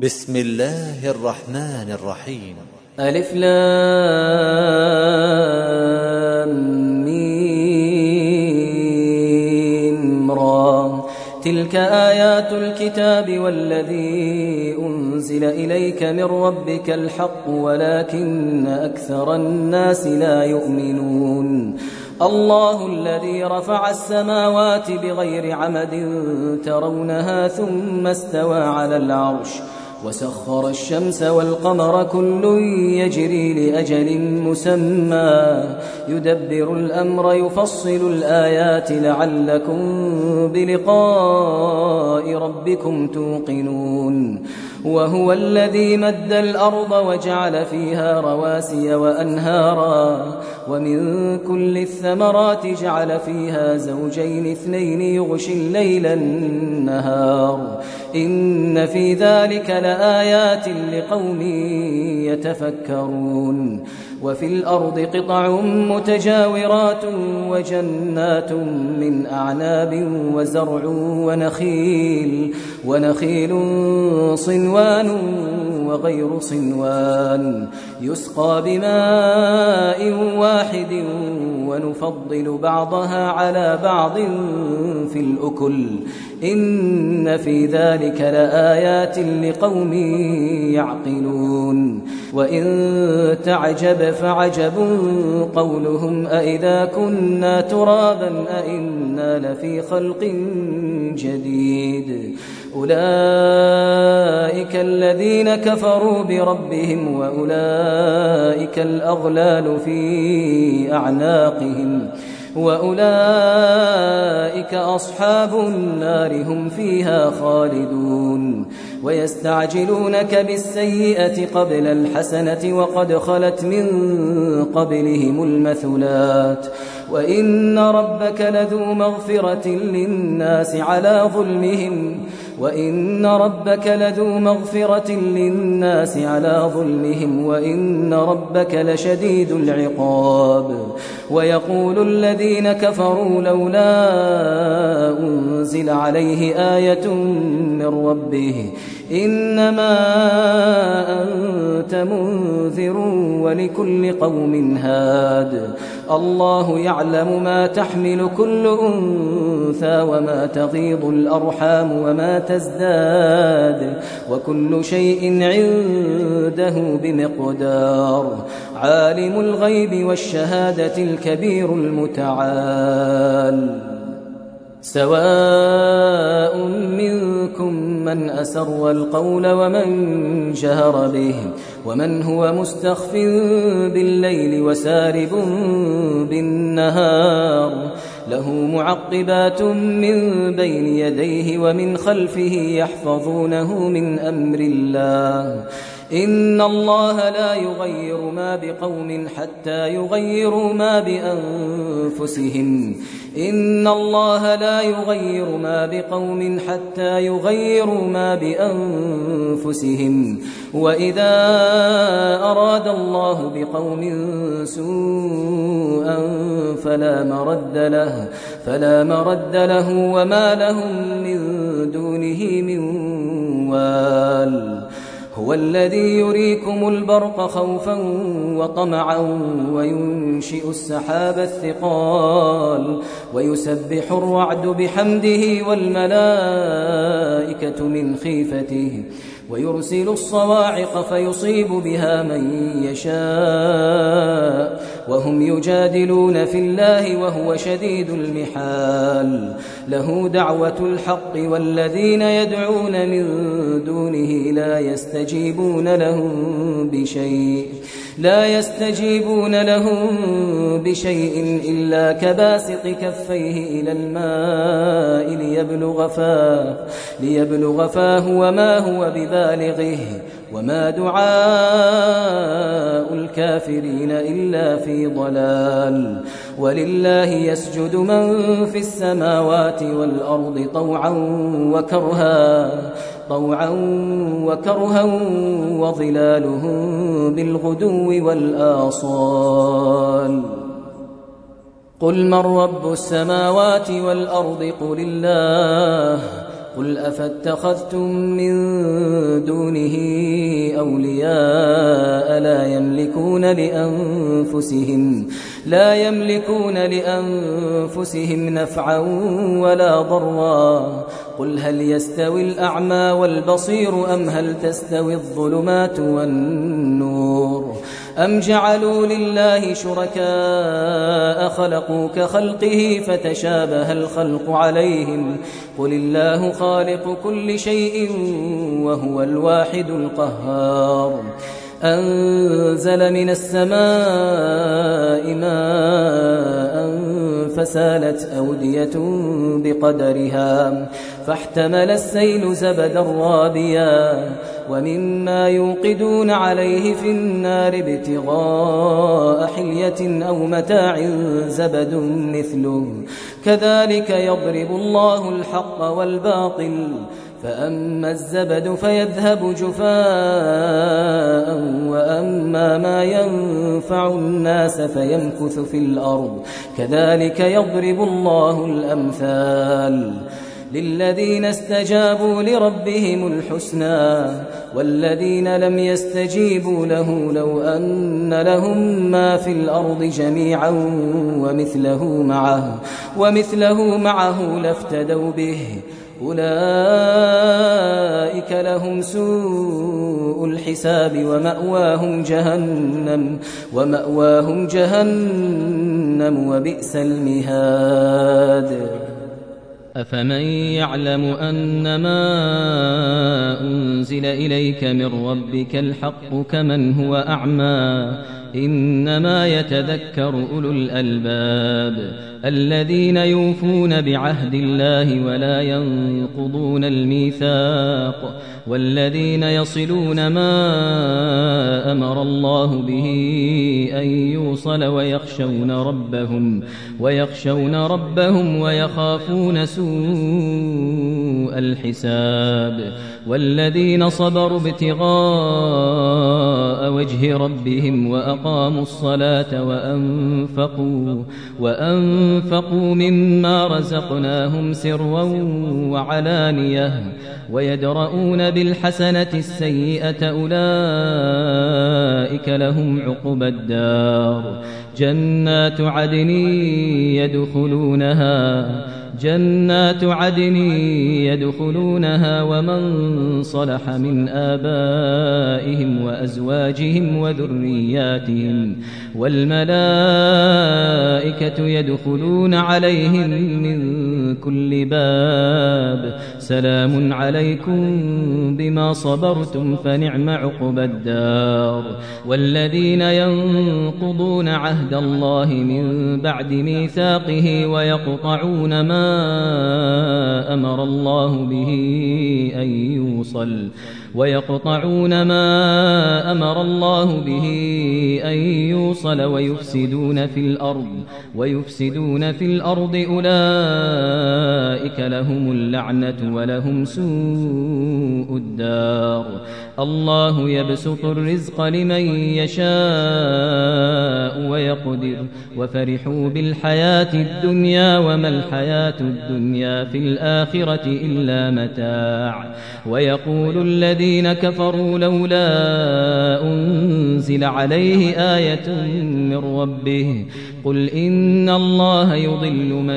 بسم الله الرحمن الرحيم. ألف لام ميم را. تلك آيات الكتاب والذي أنزل إليك من ربك الحق ولكن أكثر الناس لا يؤمنون. الله الذي رفع السماوات بغير عمد ترونها ثم استوى على العرش وسخر الشمس والقمر كل يجري لأجل مسمى يدبر الأمر يفصل الآيات لعلكم بلقاء ربكم توقنون. وهو الذي مد الأرض وجعل فيها رواسي وأنهارا ومن كل الثمرات جعل فيها زوجين اثنين يغشي الليل النهار إن في ذلك لآيات لقوم يتفكرون. وفي الأرض قطع متجاورات وجنات من أعناب وزرع ونخيل صنوان وغير صنوان يسقى بماء واحد ونفضل بعضها على بعض في الأكل إن في ذلك لآيات لقوم يعقلون. وإن تعجب فعجب قولهم أإذا كنا ترابا أإنا لفي خلق جديد أولئك الذين كفروا بربهم وأولئك الأغلال في أعناقهم وأولئك أصحاب النار هم فيها خالدون. ويستعجلونك بالسيئة قبل الحسنة وقد خلت من قبلهم المثلات وإن ربك لذو مغفرة للناس على ظلمهم وإن ربك لشديد العقاب. ويقول الذين كفروا لولا أنزل عليه آية من ربه إنما أنت منذر ولكل قوم هاد. الله يعلم ما تحمل كل أنثى وما تغيض الأرحام وما تزداد وكل شيء عنده بمقدار. عالم الغيب والشهادة الكبير المتعال. سواء منكم من أسر القول ومن جهر به ومن هو مستخف بالليل وسارب بالنهار له معقبات من بين يديه ومن خلفه يحفظونه من أمر الله إن الله لا يغير ما بقوم حتى يغيروا ما بأنفسهم إن الله لا يغير ما بقوم حتى يغيروا ما بأنفسهم وإذا أراد الله بقوم سوءا فلا مرد له وما لهم من دونه من وال. هو الذي يريكم البرق خوفا وطمعا وينشئ السحاب الثقال ويسبح الرعد بحمده والملائكة من خيفته ويرسل الصواعق فيصيب بها من يشاء وهم يجادلون في الله وهو شديد المحال. له دعوة الحق والذين يدعون من دونه لا يستجيبون لهم بشيء إلا كباسط كفيه إلى الماء ليبلغ فاه وما هو ببالغه وما دعاء الكافرين إلا في ضلال. ولله يسجد من في السماوات والأرض طوعا وكرها وظلالهم بالغدو والآصال. قل من رب السماوات والأرض قل الله قل أفاتخذتم من دونه أولياء لا يملكون لأنفسهم نفعا ولا ضرا. قل هل يستوي الأعمى والبصير أم هل تستوي الظلمات والنور أم جعلوا لله شركاء خلقوا كخلقه فتشابه الخلق عليهم قل الله خالق كل شيء وهو الواحد القهار. أنزل من السماء ماء فسالت أودية بقدرها فاحتمل السيل زبدا رابيا ومما يوقدون عليه في النار ابتغاء حلية أو متاع زبد مثله كذلك يضرب الله الحق والباطل فأما الزبد فيذهب جفاء وأما ما ينفع الناس فيمكث في الأرض كذلك يضرب الله الأمثال للذين استجابوا لربهم الحسنى والذين لم يستجيبوا له لو أن لهم ما في الأرض جميعا ومثله معه لافتدوا به أولئك لهم سوء الحساب ومأواهم جهنم وبئس المهاد. أفمن يعلم أنما أنزل إليك من ربك الحق كمن هو أعمى إنما يتذكر أولو الألباب الذين يوفون بعهد الله ولا ينقضون الميثاق والذين يصلون ما أمر الله به أن يوصل ويخشون ربهم ويخافون سوء الحساب والذين صبروا ابتغاء وجه ربهم وأقاموا الصلاة وأنفقوا مما رزقناهم سرا وعلانية ويدرؤون بالحسنة السيئة أولئك لهم عقبى الدار جنات عدن يدخلونها ومن صلح من آبائهم وأزواجهم وذرياتهم والملائكة يدخلون عليهم من كل باب سلام عليكم بما صبرتم فنعم عقبى الدار. والذين ينقضون عهد الله من بعد ميثاقه ويقطعون ما أمر الله به أن يوصل ويفسدون في الأرض أولئك لهم اللعنة ولهم سوء الدار. الله يبسط الرزق لمن يشاء ويقدر وفرحوا بالحياة الدنيا وما الحياة الدنيا في الآخرة إلا متاع. ويقول الذين كفروا لولا أنزل عليه آية من ربه قل إن الله يضل من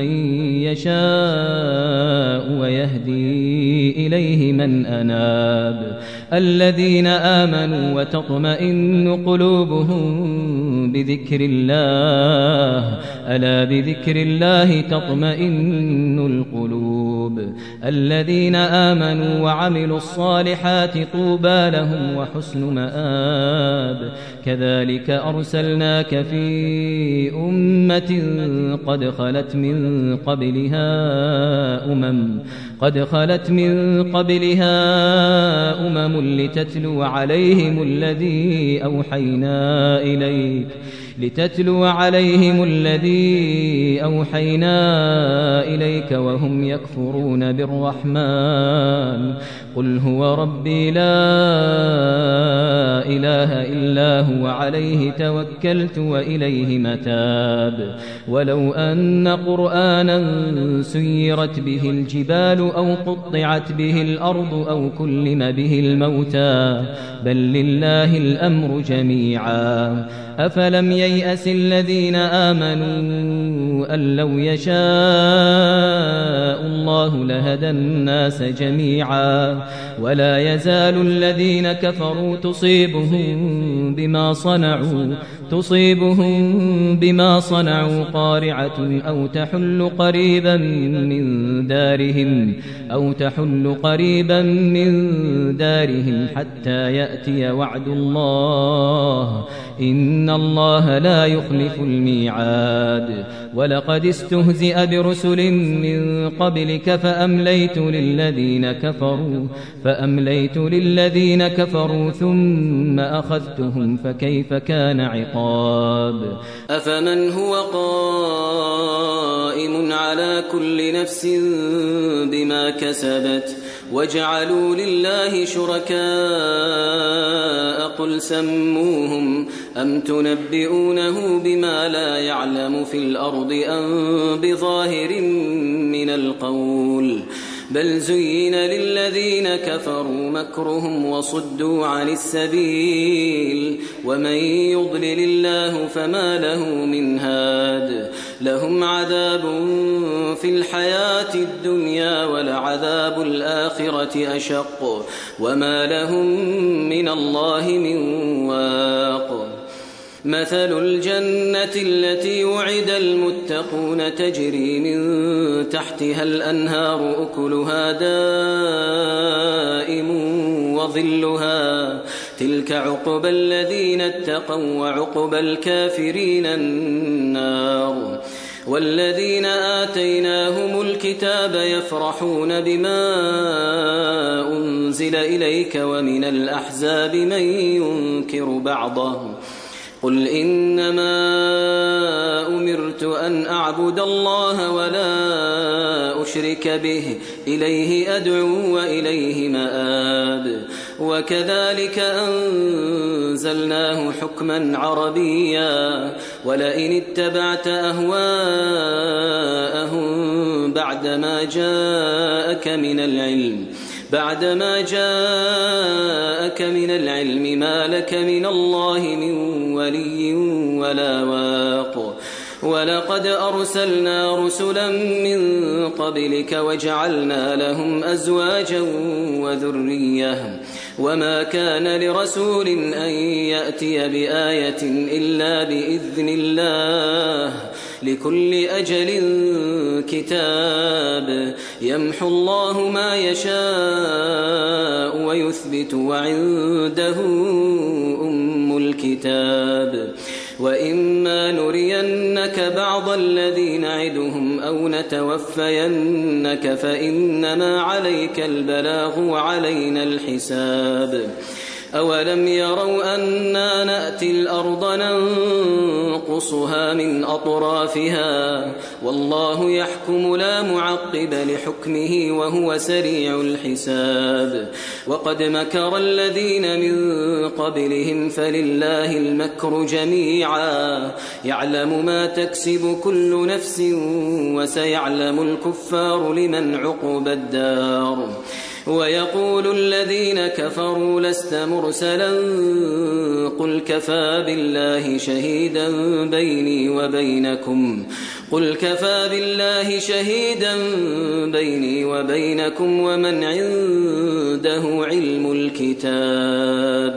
يشاء ويهدي إليه من أناب. الذين آمنوا وتطمئن قلوبهم بذكر الله ألا بذكر الله تطمئن القلوب. الذين آمنوا وعملوا الصالحات طوبى لهم وحسن مآب. كذلك أرسلناك في أمة قد خلت من قبلها أمم لتتلو عليهم الذي أوحينا إليك وهم يكفرون بالرحمن قل هو ربي لا لا إله إلا هو عليه توكلت وإليه متاب ولو أن قرآنا سيرت به الجبال أو قطعت به الأرض أو كلم به الموتى بل لله الأمر جميعا أفلم ييأس الذين آمنوا أن لو يشاء الله لهدى الناس جميعا ولا يزال الذين كفروا تصيبهم بما صنعوا قارعة أو تحل قريبا من دارهم حتى يأتي وعد الله إن الله لا يخلف الميعاد ولقد استهزئ برسل من قبلك فأمليت للذين كفروا ثم أخذتهم فكيف كان عقاب أفمن هو قائم على كل نفس بما كسبت وجعلوا لله شركاء قل سموهم أم تنبئونه بما لا يعلم في الأرض أم بظاهر من القول بل زين للذين كفروا مكرهم وصدوا عن السبيل ومن يضلل الله فما له من هاد لهم عذاب في الحياة الدنيا ولعذاب الآخرة أشق وما لهم من الله من واق مثل الجنة التي وعد المتقون تجري من تحتها الأنهار أكلها دائم وظلها تلك عقبى الذين اتقوا وعقبى الكافرين النار والذين آتيناهم الكتاب يفرحون بما أنزل إليك ومن الأحزاب من ينكر بعضه قل إنما أمرت أن أعبد الله ولا أشرك به إليه أدعو وإليه مآب وكذلك أنزلناه حكما عربيا ولئن اتبعت أهواءهم بعدما جاءك من العلم ما لك من الله من ولي ولا واق ولقد أرسلنا رسلا من قبلك وجعلنا لهم أزواجا وذرية وما كان لرسول أن يأتي بآية إلا بإذن الله لكل أجل كتاب يمحو الله ما يشاء ويثبت وعنده أم الكتاب وإما نرينك بعض الذي نعدهم أو نتوفينك فإنما عليك البلاغ وعلينا الحساب أولم يروا أنا نأتي الأرض ننقصها من أطرافها والله يحكم لا معقب لحكمه وهو سريع الحساب وقد مكر الذين من قبلهم فلله المكر جميعا يعلم ما تكسب كل نفس وسيعلم الكفار لمن عقب الدار ويقول الذين كفروا لست مرسلا قل كفى بالله شهيدا بيني وبينكم ومن عنده علم الكتاب